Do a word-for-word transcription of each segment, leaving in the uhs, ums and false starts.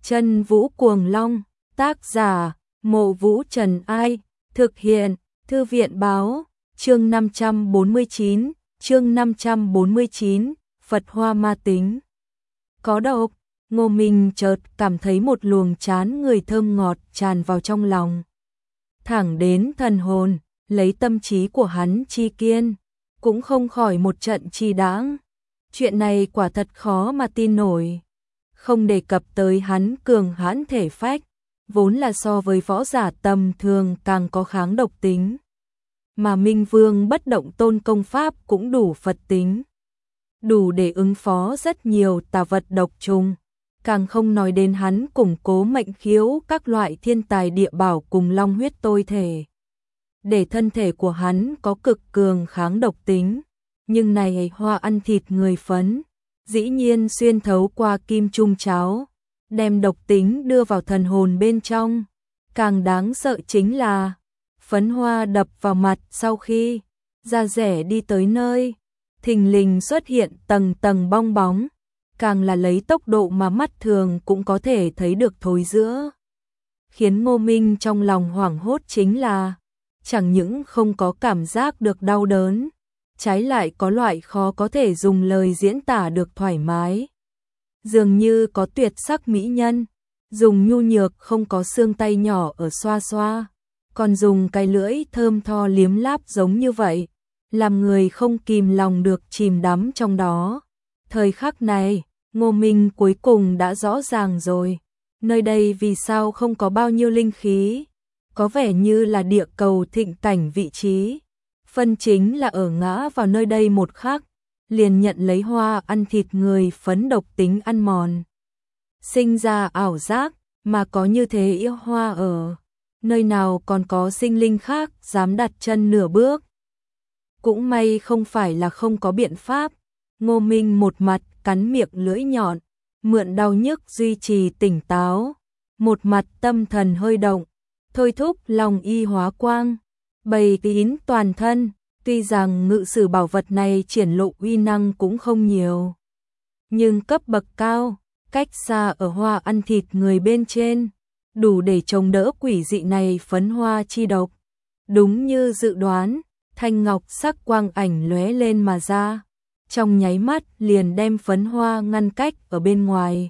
Chân Vũ Cuồng Long, tác giả, Mộ Vũ Trần Ai, thực hiện, Thư viện báo, chương năm trăm bốn mươi chín, chương năm trăm bốn mươi chín, Phật Hoa Ma Tính. Có độc, Ngô Minh chợt cảm thấy một luồng chán người thơm ngọt tràn vào trong lòng. Thẳng đến thần hồn, lấy tâm trí của hắn chi kiên, cũng không khỏi một trận chi đãng. Chuyện này quả thật khó mà tin nổi. Không đề cập tới hắn cường hãn thể phách, vốn là so với võ giả tầm thường càng có kháng độc tính. Mà Minh Vương Bất Động Tôn công pháp cũng đủ Phật tính, đủ để ứng phó rất nhiều tà vật độc trùng, càng không nói đến hắn củng cố mệnh khiếu các loại thiên tài địa bảo cùng long huyết tôi thể, để thân thể của hắn có cực cường kháng độc tính. Nhưng này hoa ăn thịt người phấn, dĩ nhiên xuyên thấu qua kim trung cháo, đem độc tính đưa vào thần hồn bên trong. Càng đáng sợ chính là phấn hoa đập vào mặt sau khi da rẻ đi tới nơi, thình lình xuất hiện tầng tầng bong bóng, càng là lấy tốc độ mà mắt thường cũng có thể thấy được thối rữa. Khiến Ngô Minh trong lòng hoảng hốt chính là, chẳng những không có cảm giác được đau đớn, trái lại có loại khó có thể dùng lời diễn tả được thoải mái. Dường như có tuyệt sắc mỹ nhân, dùng nhu nhược không có xương tay nhỏ ở xoa xoa, còn dùng cái lưỡi thơm tho liếm láp giống như vậy, làm người không kìm lòng được chìm đắm trong đó. Thời khắc này, Ngô Minh cuối cùng đã rõ ràng rồi, nơi đây vì sao không có bao nhiêu linh khí, có vẻ như là địa cầu thịnh cảnh vị trí. Phân chính là ở ngã vào nơi đây một khắc, liền nhận lấy hoa ăn thịt người phấn độc tính ăn mòn. Sinh ra ảo giác, mà có như thế yêu hoa ở, nơi nào còn có sinh linh khác dám đặt chân nửa bước. Cũng may không phải là không có biện pháp, Ngô Minh một mặt cắn miệng lưỡi nhọn, mượn đau nhức duy trì tỉnh táo, một mặt tâm thần hơi động, thôi thúc lòng y hóa quang, bày kín toàn thân. Tuy rằng ngự sử bảo vật này triển lộ uy năng cũng không nhiều, nhưng cấp bậc cao, cách xa ở hoa ăn thịt người bên trên, đủ để chống đỡ quỷ dị này phấn hoa chi độc. Đúng như dự đoán, thanh ngọc sắc quang ảnh lóe lên mà ra, trong nháy mắt liền đem phấn hoa ngăn cách ở bên ngoài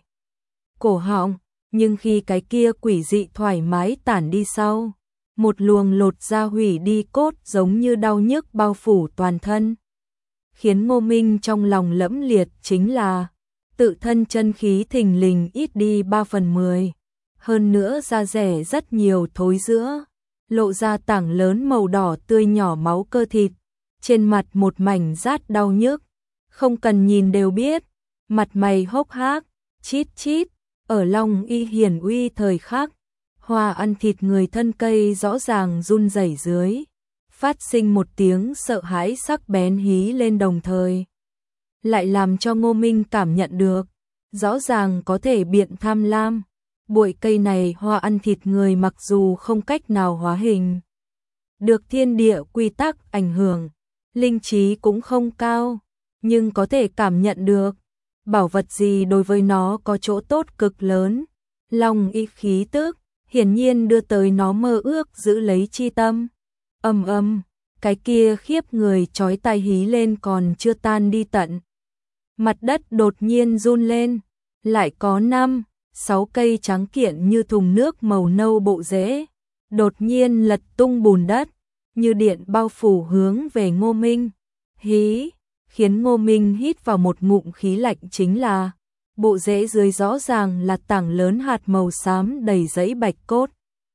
cổ họng. Nhưng khi cái kia quỷ dị thoải mái tản đi sau, một luồng lột da hủy đi cốt giống như đau nhức bao phủ toàn thân. Khiến Ngô Minh trong lòng lẫm liệt chính là, tự thân chân khí thình lình ít đi ba phần mười, hơn nữa da rẻ rất nhiều thối rữa, lộ ra tảng lớn màu đỏ tươi nhỏ máu cơ thịt, trên mặt một mảnh rát đau nhức, không cần nhìn đều biết, mặt mày hốc hác, chít chít. Ở Long Y hiển uy thời khắc, hoa ăn thịt người thân cây rõ ràng run rẩy dưới, phát sinh một tiếng sợ hãi sắc bén hí lên, đồng thời lại làm cho Ngô Minh cảm nhận được, rõ ràng có thể biện tham lam. Bụi cây này hoa ăn thịt người mặc dù không cách nào hóa hình được thiên địa quy tắc ảnh hưởng, linh trí cũng không cao, nhưng có thể cảm nhận được bảo vật gì đối với nó có chỗ tốt cực lớn. Long Y khí tức hiển nhiên đưa tới nó mơ ước giữ lấy chi tâm. Ầm ầm, cái kia khiếp người chói tai hí lên còn chưa tan đi tận, mặt đất đột nhiên run lên, lại có năm, sáu cây trắng kiện như thùng nước màu nâu bộ rễ, đột nhiên lật tung bùn đất, như điện bao phủ hướng về Ngô Minh. Hí, khiến Ngô Minh hít vào một ngụm khí lạnh chính là, bộ rễ dưới rõ ràng là tảng lớn hạt màu xám đầy dãy bạch cốt.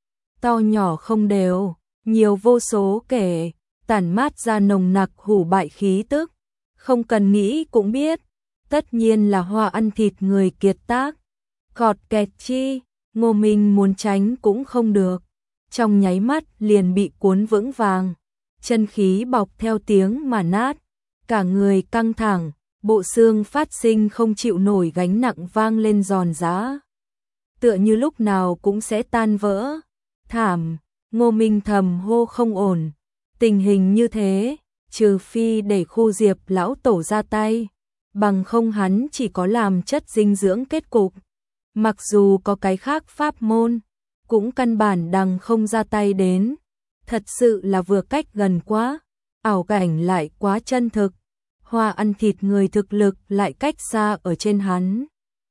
To nhỏ không đều, nhiều vô số kể, tản mát ra nồng nặc hủ bại khí tức. Không cần nghĩ cũng biết, tất nhiên là hoa ăn thịt người kiệt tác. Cọt kẹt chi, Ngô Minh muốn tránh cũng không được, trong nháy mắt liền bị cuốn vững vàng, chân khí bọc theo tiếng mà nát, cả người căng thẳng, bộ xương phát sinh không chịu nổi gánh nặng vang lên giòn giã, tựa như lúc nào cũng sẽ tan vỡ. Thảm, Ngô Minh thầm hô không ổn, tình hình như thế, trừ phi để Khu Diệp lão tổ ra tay, bằng không hắn chỉ có làm chất dinh dưỡng kết cục. Mặc dù có cái khác pháp môn, cũng căn bản đằng không ra tay đến. Thật sự là vừa cách gần quá, ảo cảnh lại quá chân thực. Hoa ăn thịt người thực lực lại cách xa ở trên hắn.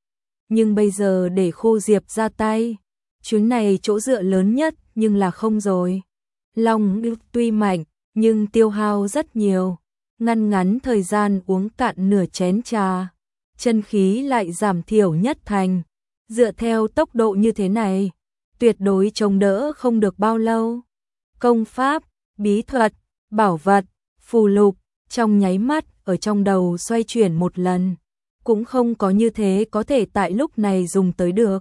Nhưng bây giờ để Khô Diệp ra tay, chuyến này chỗ dựa lớn nhất nhưng là không rồi. Long ngư tuy mạnh, nhưng tiêu hao rất nhiều. Ngăn ngắn thời gian uống cạn nửa chén trà, chân khí lại giảm thiểu nhất thành. Dựa theo tốc độ như thế này, tuyệt đối chống đỡ không được bao lâu. Công pháp, bí thuật, bảo vật, phù lục, trong nháy mắt ở trong đầu xoay chuyển một lần, cũng không có như thế có thể tại lúc này dùng tới được.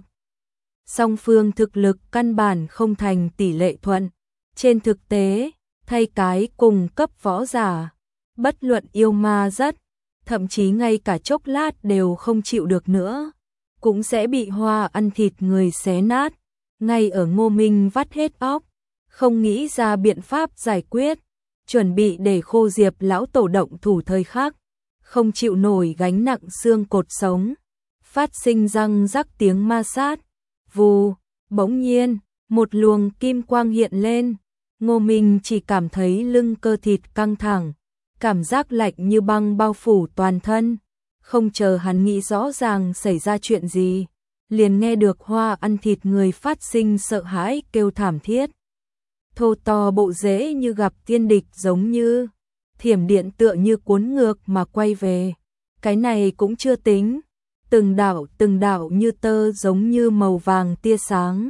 Song phương thực lực căn bản không thành tỷ lệ thuận. Trên thực tế, thay cái cùng cấp võ giả, bất luận yêu ma rất, thậm chí ngay cả chốc lát đều không chịu được nữa, cũng sẽ bị Hoa ăn thịt người xé nát. Ngay ở Ngô Minh vắt hết óc, không nghĩ ra biện pháp giải quyết, chuẩn bị để Khô Diệp lão tổ động thủ thời khắc, không chịu nổi gánh nặng xương cột sống, phát sinh răng rắc tiếng ma sát. Vù, bỗng nhiên, một luồng kim quang hiện lên, Ngô Minh chỉ cảm thấy lưng cơ thịt căng thẳng, cảm giác lạnh như băng bao phủ toàn thân. Không chờ hắn nghĩ rõ ràng xảy ra chuyện gì, liền nghe được Hoa ăn thịt người phát sinh sợ hãi kêu thảm thiết. Thô to bộ rễ như gặp tiên địch, giống như thiểm điện tựa như cuốn ngược mà quay về. Cái này cũng chưa tính, từng đạo từng đạo như tơ giống như màu vàng tia sáng,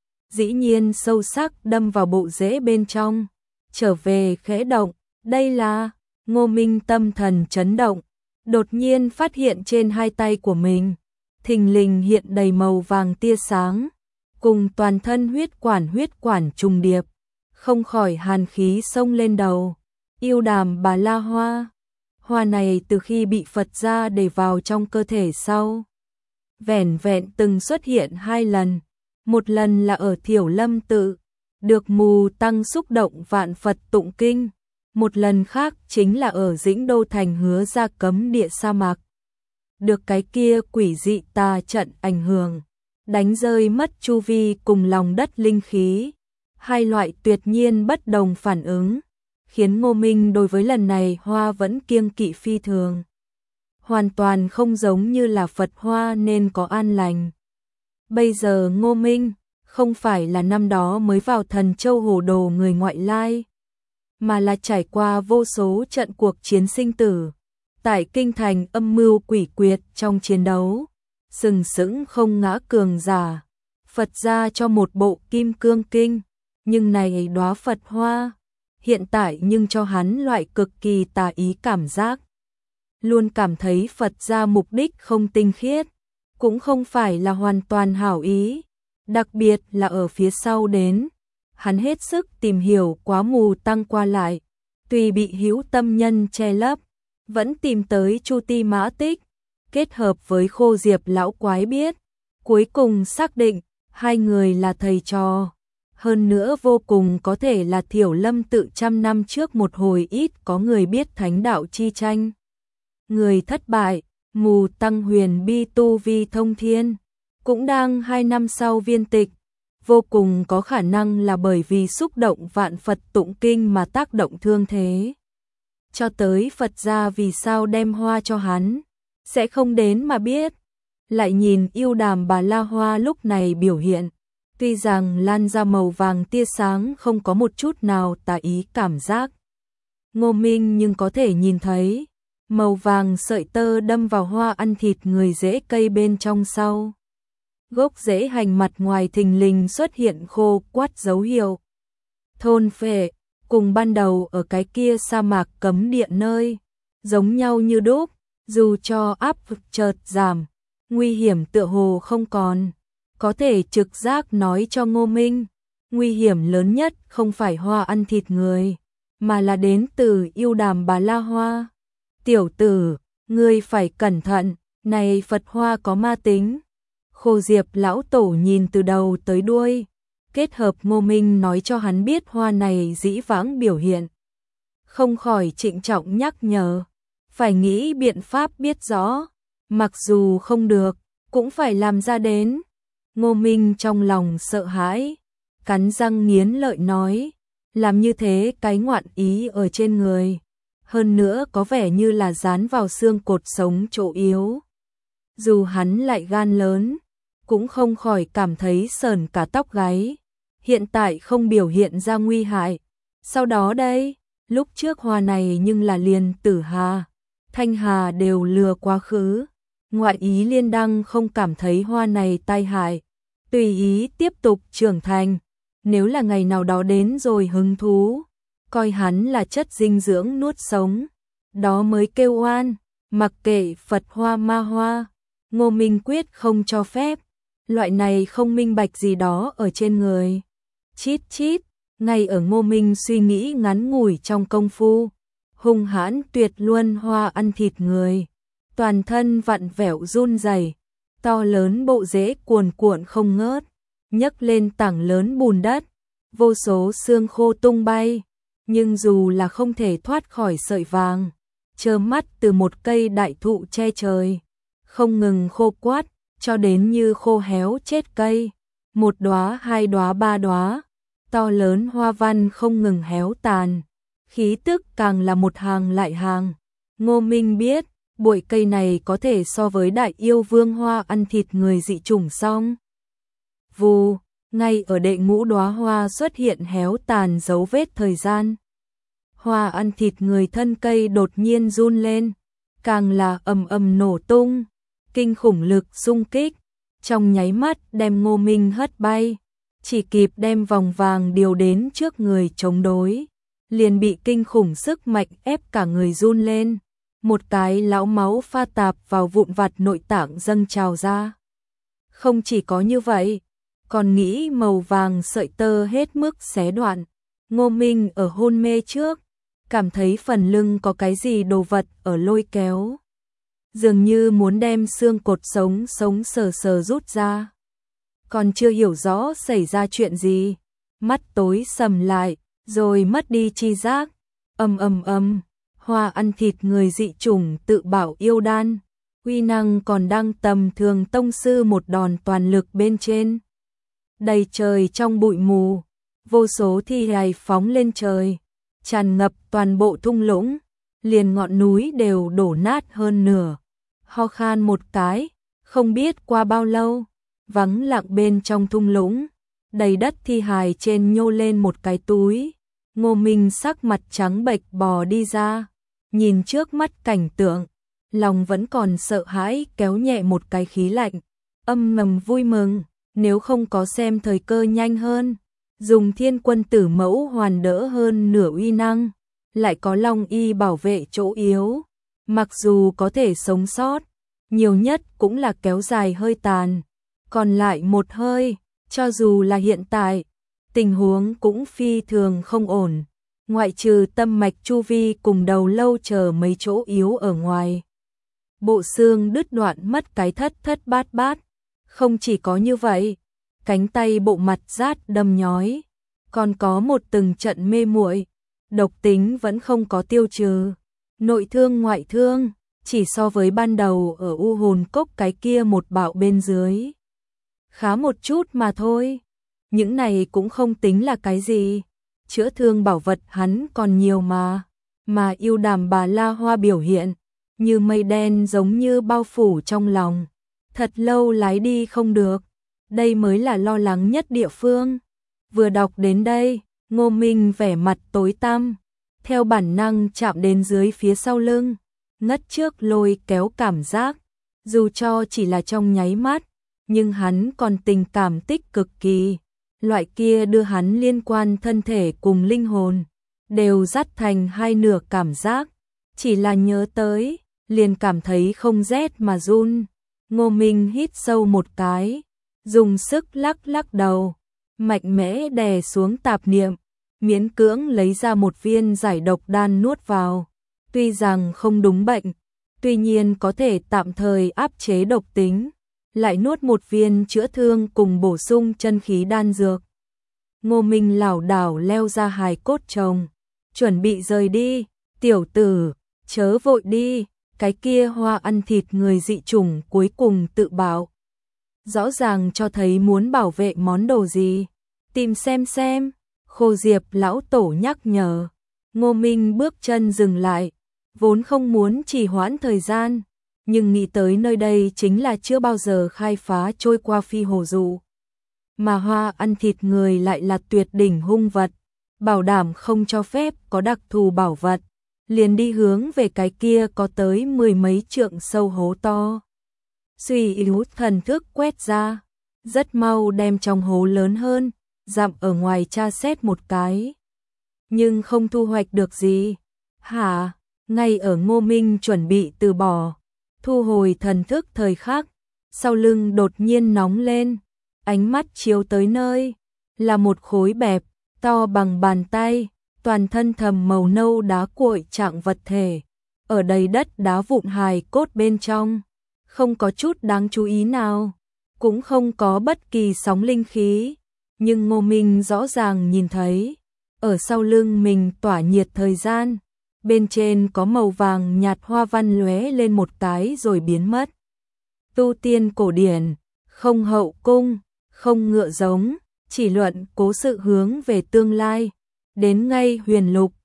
dĩ nhiên sâu sắc đâm vào bộ rễ bên trong, trở về khẽ động. Đây là, Ngô Minh tâm thần chấn động, đột nhiên phát hiện trên hai tay của mình thình lình hiện đầy màu vàng tia sáng, cùng toàn thân huyết quản huyết quản trùng điệp, không khỏi hàn khí xông lên đầu. Yêu Đàm Bà La Hoa. Hoa này từ khi bị Phật gia để vào trong cơ thể sau, vẻn vẹn từng xuất hiện hai lần. Một lần là ở Thiểu Lâm tự, được Mù Tăng xúc động vạn Phật tụng kinh. Một lần khác chính là ở Dĩnh Đô thành Hứa Gia cấm địa sa mạc, được cái kia quỷ dị tà trận ảnh hưởng, đánh rơi mất chu vi cùng lòng đất linh khí. Hai loại tuyệt nhiên bất đồng phản ứng, khiến Ngô Minh đối với lần này Hoa vẫn kiêng kỵ phi thường. Hoàn toàn không giống như là Phật Hoa nên có an lành. Bây giờ Ngô Minh không phải là năm đó mới vào Thần Châu hồ đồ người ngoại lai, mà là trải qua vô số trận cuộc chiến sinh tử, tại kinh thành âm mưu quỷ quyệt trong chiến đấu, sừng sững không ngã cường giả. Phật gia cho một bộ Kim Cương Kinh, nhưng này đóa Phật Hoa hiện tại nhưng cho hắn loại cực kỳ tà ý cảm giác. Luôn cảm thấy Phật gia mục đích không tinh khiết, cũng không phải là hoàn toàn hảo ý, đặc biệt là ở phía sau đến. Hắn hết sức tìm hiểu quá Mù Tăng qua lại, tuy bị hữu tâm nhân che lấp, vẫn tìm tới Chu Ti Mã Tích, kết hợp với Khô Diệp lão quái biết, cuối cùng xác định hai người là thầy trò. Hơn nữa vô cùng có thể là Thiểu Lâm tự trăm năm trước một hồi ít có người biết thánh đạo chi tranh. Người thất bại, Mù Tăng huyền bi tu vi thông thiên, cũng đang hai năm sau viên tịch. Vô cùng có khả năng là bởi vì xúc động vạn Phật tụng kinh mà tác động thương thế. Cho tới Phật gia vì sao đem Hoa cho hắn, sẽ không đến mà biết. Lại nhìn Yêu Đàm Bà La Hoa lúc này biểu hiện, tuy rằng lan ra màu vàng tia sáng không có một chút nào tà ý cảm giác. Ngô Minh nhưng có thể nhìn thấy, màu vàng sợi tơ đâm vào Hoa ăn thịt người rễ cây bên trong sau. Gốc rễ hành mặt ngoài thình lình xuất hiện khô quắt dấu hiệu thôn phệ, cùng ban đầu ở cái kia sa mạc cấm địa nơi, giống nhau như đúc, dù cho áp lực chợt giảm, nguy hiểm tựa hồ không còn. Có thể trực giác nói cho Ngô Minh, nguy hiểm lớn nhất không phải Hoa ăn thịt người, mà là đến từ Yêu Đàm Bà La Hoa. Tiểu tử, ngươi phải cẩn thận, này Phật Hoa có ma tính. Khô Diệp lão tổ nhìn từ đầu tới đuôi, kết hợp Ngô Minh nói cho hắn biết Hoa này dĩ vãng biểu hiện, không khỏi trịnh trọng nhắc nhở, phải nghĩ biện pháp biết rõ, mặc dù không được, cũng phải làm ra đến. Ngô Minh trong lòng sợ hãi, cắn răng nghiến lợi nói, làm như thế cái ngoạn ý ở trên người, hơn nữa có vẻ như là dán vào xương cột sống chỗ yếu. Dù hắn lại gan lớn, cũng không khỏi cảm thấy sởn cả tóc gáy. Hiện tại không biểu hiện ra nguy hại. Sau đó đây, lúc trước hoa này nhưng là liền Tử Hà, Thanh Hà đều lừa quá khứ. Ngoại ý Liên Đăng không cảm thấy hoa này tai hại, tùy ý tiếp tục trưởng thành. Nếu là ngày nào đó đến rồi hứng thú, coi hắn là chất dinh dưỡng nuốt sống, đó mới kêu oan. Mặc kệ Phật hoa ma hoa, Ngô Minh quyết không cho phép. Loại này không minh bạch gì đó ở trên người. Chít chít, ngay ở Ngô Minh suy nghĩ ngắn ngủi trong công phu, hung hãn tuyệt luân hoa ăn thịt người, toàn thân vặn vẹo run rẩy, to lớn bộ rễ cuồn cuộn không ngớt, nhấc lên tảng lớn bùn đất, vô số xương khô tung bay, nhưng dù là không thể thoát khỏi sợi vàng, trơ mắt từ một cây đại thụ che trời, không ngừng khô quát, cho đến như khô héo chết cây, một đóa hai đóa ba đóa, to lớn hoa văn không ngừng héo tàn, khí tức càng là một hàng lại hàng. Ngô Minh biết, bụi cây này có thể so với đại yêu vương hoa ăn thịt người dị chủng song. Vù, ngay ở đệ ngũ đóa hoa xuất hiện héo tàn dấu vết thời gian. Hoa ăn thịt người thân cây đột nhiên run lên, càng là ầm ầm nổ tung, kinh khủng lực xung kích, trong nháy mắt đem Ngô Minh hất bay, chỉ kịp đem vòng vàng điều đến trước người chống đối, liền bị kinh khủng sức mạnh ép cả người run lên, một cái lão máu pha tạp vào vụn vặt nội tạng dâng trào ra. Không chỉ có như vậy, còn nghĩ màu vàng sợi tơ hết mức xé đoạn. Ngô Minh ở hôn mê trước, cảm thấy phần lưng có cái gì đồ vật ở lôi kéo, dường như muốn đem xương cột sống sống sờ sờ rút ra. Còn chưa hiểu rõ xảy ra chuyện gì, mắt tối sầm lại, rồi mất đi chi giác. Ầm ầm ầm, hoa ăn thịt người dị chủng tự bảo yêu đan, uy năng còn đang tầm thường tông sư một đòn toàn lực bên trên. Đầy trời trong bụi mù, vô số thi hài phóng lên trời, tràn ngập toàn bộ thung lũng, liền ngọn núi đều đổ nát hơn nửa. Ho khan một cái, không biết qua bao lâu, vắng lặng bên trong thung lũng, đầy đất thi hài trên nhô lên một cái túi. Ngô Minh sắc mặt trắng bệch bò đi ra, nhìn trước mắt cảnh tượng, lòng vẫn còn sợ hãi kéo nhẹ một cái khí lạnh, âm ngầm vui mừng, nếu không có xem thời cơ nhanh hơn, dùng thiên quân tử mẫu hoàn đỡ hơn nửa uy năng, lại có long y bảo vệ chỗ yếu, mặc dù có thể sống sót, nhiều nhất cũng là kéo dài hơi tàn, còn lại một hơi, cho dù là hiện tại, tình huống cũng phi thường không ổn, ngoại trừ tâm mạch chu vi cùng đầu lâu chờ mấy chỗ yếu ở ngoài. Bộ xương đứt đoạn mất cái thất thất bát bát, không chỉ có như vậy, cánh tay bộ mặt rát đâm nhói, còn có một từng trận mê muội, độc tính vẫn không có tiêu trừ, nội thương ngoại thương, chỉ so với ban đầu ở U Hồn Cốc cái kia một bạo bên dưới. Khá một chút mà thôi, những này cũng không tính là cái gì, chữa thương bảo vật hắn còn nhiều mà, mà yêu đàm bà La Hoa biểu hiện, như mây đen giống như bao phủ trong lòng, thật lâu lái đi không được, đây mới là lo lắng nhất địa phương. Vừa đọc đến đây, Ngô Minh vẻ mặt tối tăm, theo bản năng chạm đến dưới phía sau lưng, ngất trước lôi kéo cảm giác, dù cho chỉ là trong nháy mắt, nhưng hắn còn tình cảm tích cực kỳ, loại kia đưa hắn liên quan thân thể cùng linh hồn, đều dắt thành hai nửa cảm giác, chỉ là nhớ tới, liền cảm thấy không rét mà run. Ngô Minh hít sâu một cái, dùng sức lắc lắc đầu, mạnh mẽ đè xuống tạp niệm, miễn cưỡng lấy ra một viên giải độc đan nuốt vào. Tuy rằng không đúng bệnh, tuy nhiên có thể tạm thời áp chế độc tính, lại nuốt một viên chữa thương cùng bổ sung chân khí đan dược. Ngô Minh lảo đảo leo ra hài cốt chồng, chuẩn bị rời đi. Tiểu tử, chớ vội đi, cái kia hoa ăn thịt người dị chủng cuối cùng tự bảo, rõ ràng cho thấy muốn bảo vệ món đồ gì. Tìm xem xem, Khô Diệp lão tổ nhắc nhở. Ngô Minh bước chân dừng lại, vốn không muốn trì hoãn thời gian, nhưng nghĩ tới nơi đây chính là chưa bao giờ khai phá trôi qua phi hồ dụ. Mà hoa ăn thịt người lại là tuyệt đỉnh hung vật, bảo đảm không cho phép có đặc thù bảo vật, liền đi hướng về cái kia có tới mười mấy trượng sâu hố to. Suy yếu thần thức quét ra, rất mau đem trong hố lớn hơn, dặm ở ngoài tra xét một cái. Nhưng không thu hoạch được gì. Hả? Ngay ở Ngô Minh chuẩn bị từ bỏ, thu hồi thần thức thời khắc, sau lưng đột nhiên nóng lên, ánh mắt chiếu tới nơi, là một khối bẹp, to bằng bàn tay, toàn thân thầm màu nâu đá cuội trạng vật thể, ở đầy đất đá vụn hài cốt bên trong, không có chút đáng chú ý nào, cũng không có bất kỳ sóng linh khí, nhưng Ngô Minh rõ ràng nhìn thấy, ở sau lưng mình tỏa nhiệt thời gian, bên trên có màu vàng nhạt hoa văn lóe lên một cái rồi biến mất. Tu tiên cổ điển, không hậu cung, không ngựa giống, chỉ luận cố sự hướng về tương lai, đến ngay huyền lục,